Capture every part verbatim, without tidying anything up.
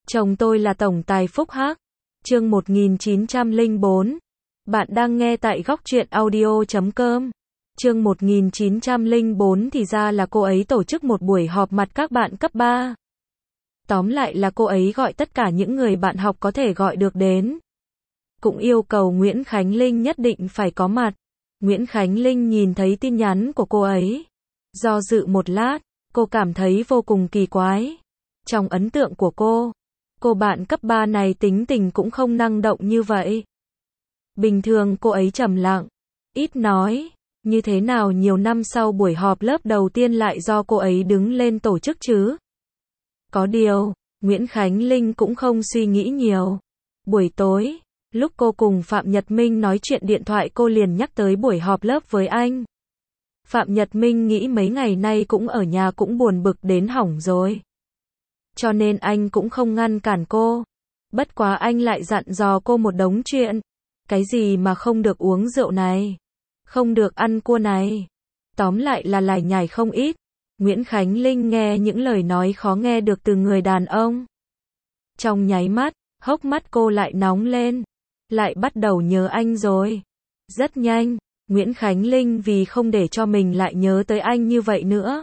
Chồng tôi là tổng tài Phúc Hắc. Chương một nghìn chín trăm lẻ bốn. Bạn đang nghe tại góc truyện audio chấm com. Chương một nghìn chín trăm lẻ bốn thì ra là cô ấy tổ chức một buổi họp mặt các bạn cấp ba. Tóm lại là cô ấy gọi tất cả những người bạn học có thể gọi được đến. Cũng yêu cầu Nguyễn Khánh Linh nhất định phải có mặt. Nguyễn Khánh Linh nhìn thấy tin nhắn của cô ấy. Do dự một lát, cô cảm thấy vô cùng kỳ quái. Trong ấn tượng của cô, cô bạn cấp ba này tính tình cũng không năng động như vậy. Bình thường cô ấy trầm lặng, ít nói, như thế nào nhiều năm sau buổi họp lớp đầu tiên lại do cô ấy đứng lên tổ chức chứ? Có điều, Nguyễn Khánh Linh cũng không suy nghĩ nhiều. Buổi tối, lúc cô cùng Phạm Nhật Minh nói chuyện điện thoại cô liền nhắc tới buổi họp lớp với anh. Phạm Nhật Minh nghĩ mấy ngày nay cũng ở nhà cũng buồn bực đến hỏng rồi. Cho nên anh cũng không ngăn cản cô. Bất quá anh lại dặn dò cô một đống chuyện. Cái gì mà không được uống rượu này, không được ăn cua này. Tóm lại là lải nhải không ít. Nguyễn Khánh Linh nghe những lời nói khó nghe được từ người đàn ông. Trong nháy mắt, hốc mắt cô lại nóng lên. Lại bắt đầu nhớ anh rồi. Rất nhanh, Nguyễn Khánh Linh vì không để cho mình lại nhớ tới anh như vậy nữa.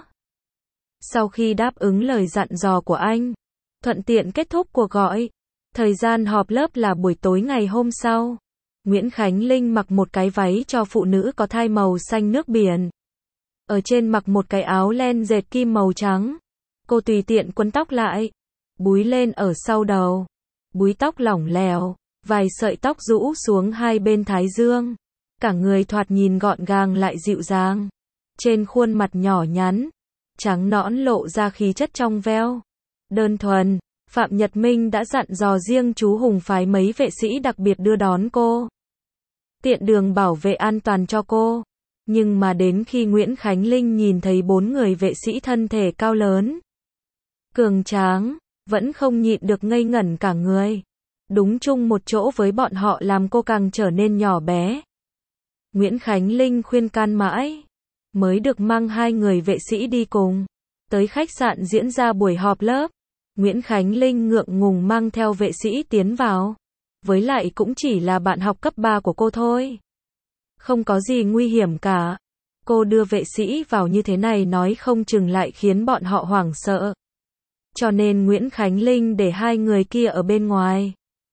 Sau khi đáp ứng lời dặn dò của anh, thuận tiện kết thúc cuộc gọi. Thời gian họp lớp là buổi tối ngày hôm sau. Nguyễn Khánh Linh mặc một cái váy cho phụ nữ có thai màu xanh nước biển. Ở trên mặc một cái áo len dệt kim màu trắng. Cô tùy tiện quấn tóc lại, búi lên ở sau đầu. Búi tóc lỏng lẻo, vài sợi tóc rũ xuống hai bên thái dương. Cả người thoạt nhìn gọn gàng lại dịu dàng. Trên khuôn mặt nhỏ nhắn, trắng nõn lộ ra khí chất trong veo, đơn thuần. Phạm Nhật Minh đã dặn dò riêng chú Hùng phái mấy vệ sĩ đặc biệt đưa đón cô, tiện đường bảo vệ an toàn cho cô. Nhưng mà đến khi Nguyễn Khánh Linh nhìn thấy bốn người vệ sĩ thân thể cao lớn, cường tráng, vẫn không nhịn được ngây ngẩn cả người. Đúng chung một chỗ với bọn họ làm cô càng trở nên nhỏ bé. Nguyễn Khánh Linh khuyên can mãi, mới được mang hai người vệ sĩ đi cùng. Tới khách sạn diễn ra buổi họp lớp, Nguyễn Khánh Linh ngượng ngùng mang theo vệ sĩ tiến vào. Với lại cũng chỉ là bạn học cấp ba của cô thôi. Không có gì nguy hiểm cả. Cô đưa vệ sĩ vào như thế này nói không chừng lại khiến bọn họ hoảng sợ. Cho nên Nguyễn Khánh Linh để hai người kia ở bên ngoài.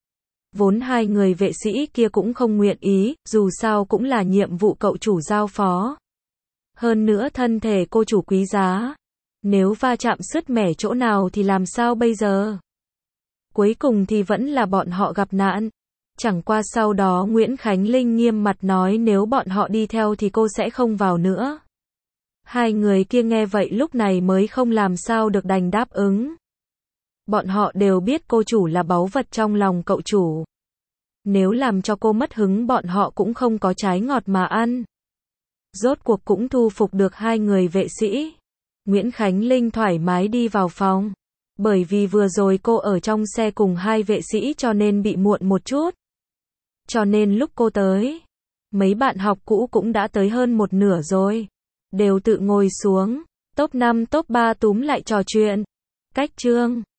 Vốn hai người vệ sĩ kia cũng không nguyện ý, dù sao cũng là nhiệm vụ cậu chủ giao phó. Hơn nữa thân thể cô chủ quý giá. Nếu va chạm sứt mẻ chỗ nào thì làm sao bây giờ? Cuối cùng thì vẫn là bọn họ gặp nạn. Chẳng qua sau đó Nguyễn Khánh Linh nghiêm mặt nói nếu bọn họ đi theo thì cô sẽ không vào nữa. Hai người kia nghe vậy lúc này mới không làm sao được đành đáp ứng. Bọn họ đều biết cô chủ là báu vật trong lòng cậu chủ. Nếu làm cho cô mất hứng bọn họ cũng không có trái ngọt mà ăn. Rốt cuộc cũng thu phục được hai người vệ sĩ. Nguyễn Khánh Linh thoải mái đi vào phòng. Bởi vì vừa rồi cô ở trong xe cùng hai vệ sĩ cho nên bị muộn một chút. Cho nên lúc cô tới, mấy bạn học cũ cũng đã tới hơn một nửa rồi. Đều tự ngồi xuống, top năm top ba túm lại trò chuyện. Cách chương